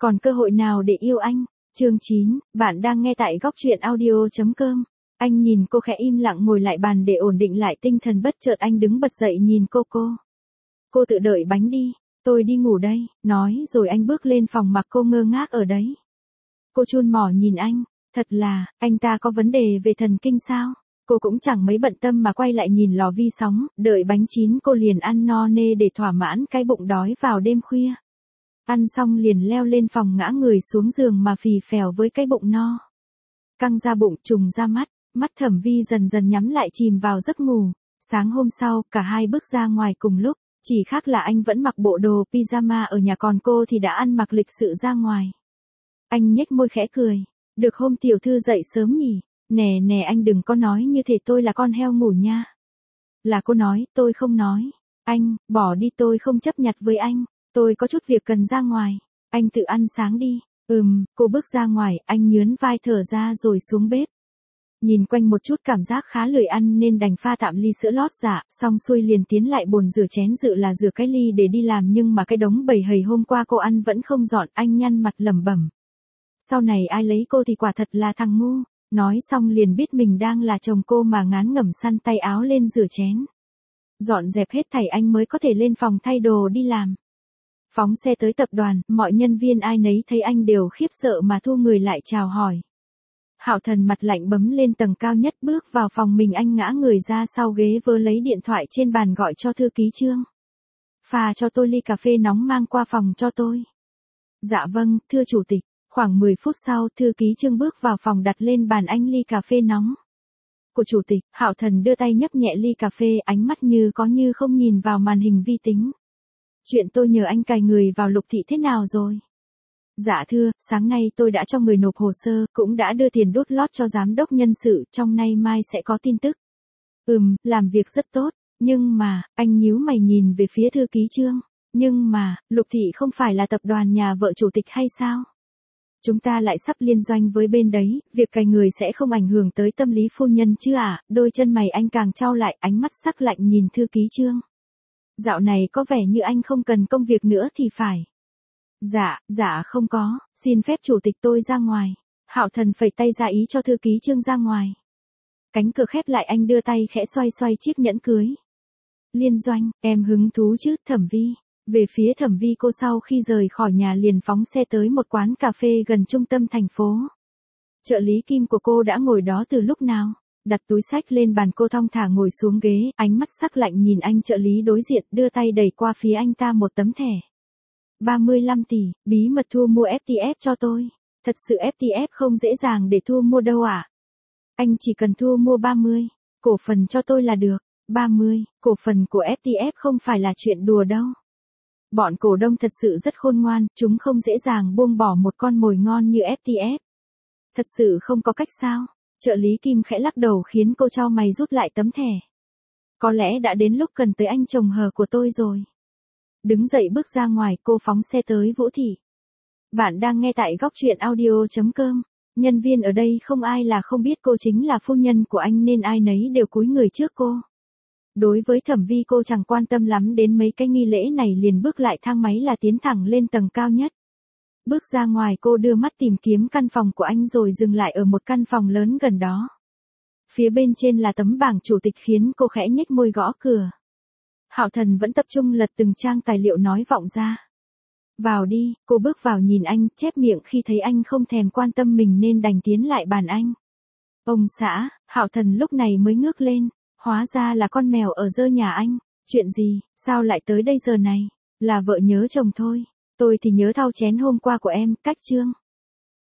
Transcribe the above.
Còn cơ hội nào để yêu anh? Chương 9, bạn đang nghe tại góc truyện audio.com. Anh nhìn cô khẽ im lặng ngồi lại bàn để ổn định lại tinh thần, bất chợt anh đứng bật dậy nhìn cô. Cô tự đợi bánh đi, tôi đi ngủ đây, nói rồi anh bước lên phòng mặc cô ngơ ngác ở đấy. Cô chun mỏ nhìn anh, thật là, anh ta có vấn đề về thần kinh sao? Cô cũng chẳng mấy bận tâm mà quay lại nhìn lò vi sóng, đợi bánh chín cô liền ăn no nê để thỏa mãn cái bụng đói vào đêm khuya. Ăn xong liền leo lên phòng ngã người xuống giường mà phì phèo với cái bụng no. Căng ra bụng, trùng ra mắt Thẩm Vi dần dần nhắm lại chìm vào giấc ngủ. Sáng hôm sau, cả hai bước ra ngoài cùng lúc, chỉ khác là anh vẫn mặc bộ đồ pyjama ở nhà, còn cô thì đã ăn mặc lịch sự ra ngoài. Anh nhếch môi khẽ cười, được hôm tiểu thư dậy sớm nhỉ, nè anh đừng có nói như thế, tôi là con heo ngủ nha. Là cô nói, tôi không nói. Anh, bỏ đi, tôi không chấp nhặt với anh. Tôi có chút việc cần ra ngoài. Anh tự ăn sáng đi. Cô bước ra ngoài, anh nhướn vai thở ra rồi xuống bếp. Nhìn quanh một chút cảm giác khá lười ăn nên đành pha tạm ly sữa lót dạ, xong xuôi liền tiến lại bồn rửa chén, dự là rửa cái ly để đi làm, nhưng mà cái đống bầy hầy hôm qua cô ăn vẫn không dọn. Anh nhăn mặt lẩm bẩm. Sau này ai lấy cô thì quả thật là thằng ngu. Nói xong liền biết mình đang là chồng cô mà ngán ngẩm săn tay áo lên rửa chén. Dọn dẹp hết thảy anh mới có thể lên phòng thay đồ đi làm. Phóng xe tới tập đoàn, mọi nhân viên ai nấy thấy anh đều khiếp sợ mà thu người lại chào hỏi. Hạo Thần mặt lạnh bấm lên tầng cao nhất, bước vào phòng mình, anh ngã người ra sau ghế vớ lấy điện thoại trên bàn gọi cho thư ký Trương. Pha cho tôi ly cà phê nóng mang qua phòng cho tôi. Dạ vâng, thưa chủ tịch. Khoảng 10 phút sau, thư ký Trương bước vào phòng đặt lên bàn anh ly cà phê nóng. Của chủ tịch, Hạo Thần đưa tay nhấp nhẹ ly cà phê, ánh mắt như có như không nhìn vào màn hình vi tính. Chuyện tôi nhờ anh cài người vào Lục Thị thế nào rồi? Dạ thưa, sáng nay tôi đã cho người nộp hồ sơ, cũng đã đưa tiền đút lót cho giám đốc nhân sự, trong nay mai sẽ có tin tức. Làm việc rất tốt, nhưng mà, anh nhíu mày nhìn về phía thư ký Trương. Nhưng mà, Lục Thị không phải là tập đoàn nhà vợ chủ tịch hay sao? Chúng ta lại sắp liên doanh với bên đấy, việc cài người sẽ không ảnh hưởng tới tâm lý phu nhân chứ à? Đôi chân mày anh càng chau lại, ánh mắt sắc lạnh nhìn thư ký Trương. Dạo này có vẻ như anh không cần công việc nữa thì phải. Dạ không có, xin phép chủ tịch tôi ra ngoài. Hạo Thần phẩy tay ra ý cho thư ký Trương ra ngoài. Cánh cửa khép lại, anh đưa tay khẽ xoay chiếc nhẫn cưới. Liên doanh, em hứng thú chứ, Thẩm Vi. Về phía Thẩm Vi, cô sau khi rời khỏi nhà liền phóng xe tới một quán cà phê gần trung tâm thành phố. Trợ lý Kim của cô đã ngồi đó từ lúc nào? Đặt túi xách lên bàn, cô thong thả ngồi xuống ghế, ánh mắt sắc lạnh nhìn anh trợ lý đối diện, đưa tay đẩy qua phía anh ta một tấm thẻ. 35 tỷ, bí mật thu mua FTF cho tôi. Thật sự FTF không dễ dàng để thu mua đâu ạ. Anh chỉ cần thu mua 30 cổ phần cho tôi là được. 30 cổ phần của FTF không phải là chuyện đùa đâu. Bọn cổ đông thật sự rất khôn ngoan, chúng không dễ dàng buông bỏ một con mồi ngon như FTF. Thật sự không có cách sao? Trợ lý Kim khẽ lắc đầu khiến cô chau mày rút lại tấm thẻ. Có lẽ đã đến lúc cần tới anh chồng hờ của tôi rồi. Đứng dậy bước ra ngoài, cô phóng xe tới Vũ Thị. Bạn đang nghe tại góc truyện audio.com. Nhân viên ở đây không ai là không biết cô chính là phu nhân của anh nên ai nấy đều cúi người trước cô. Đối với Thẩm Vi, cô chẳng quan tâm lắm đến mấy cái nghi lễ này, liền bước lại thang máy là tiến thẳng lên tầng cao nhất. Bước ra ngoài, cô đưa mắt tìm kiếm căn phòng của anh rồi dừng lại ở một căn phòng lớn gần đó. Phía bên trên là tấm bảng chủ tịch khiến cô khẽ nhếch môi gõ cửa. Hạo Thần vẫn tập trung lật từng trang tài liệu nói vọng ra. Vào đi, cô bước vào nhìn anh, chép miệng khi thấy anh không thèm quan tâm mình nên đành tiến lại bàn anh. Ông xã, Hạo Thần lúc này mới ngước lên, hóa ra là con mèo ở dơ nhà anh. Chuyện gì, sao lại tới đây giờ này? Là vợ nhớ chồng thôi, tôi thì nhớ thau chén hôm qua của em, cách Trương.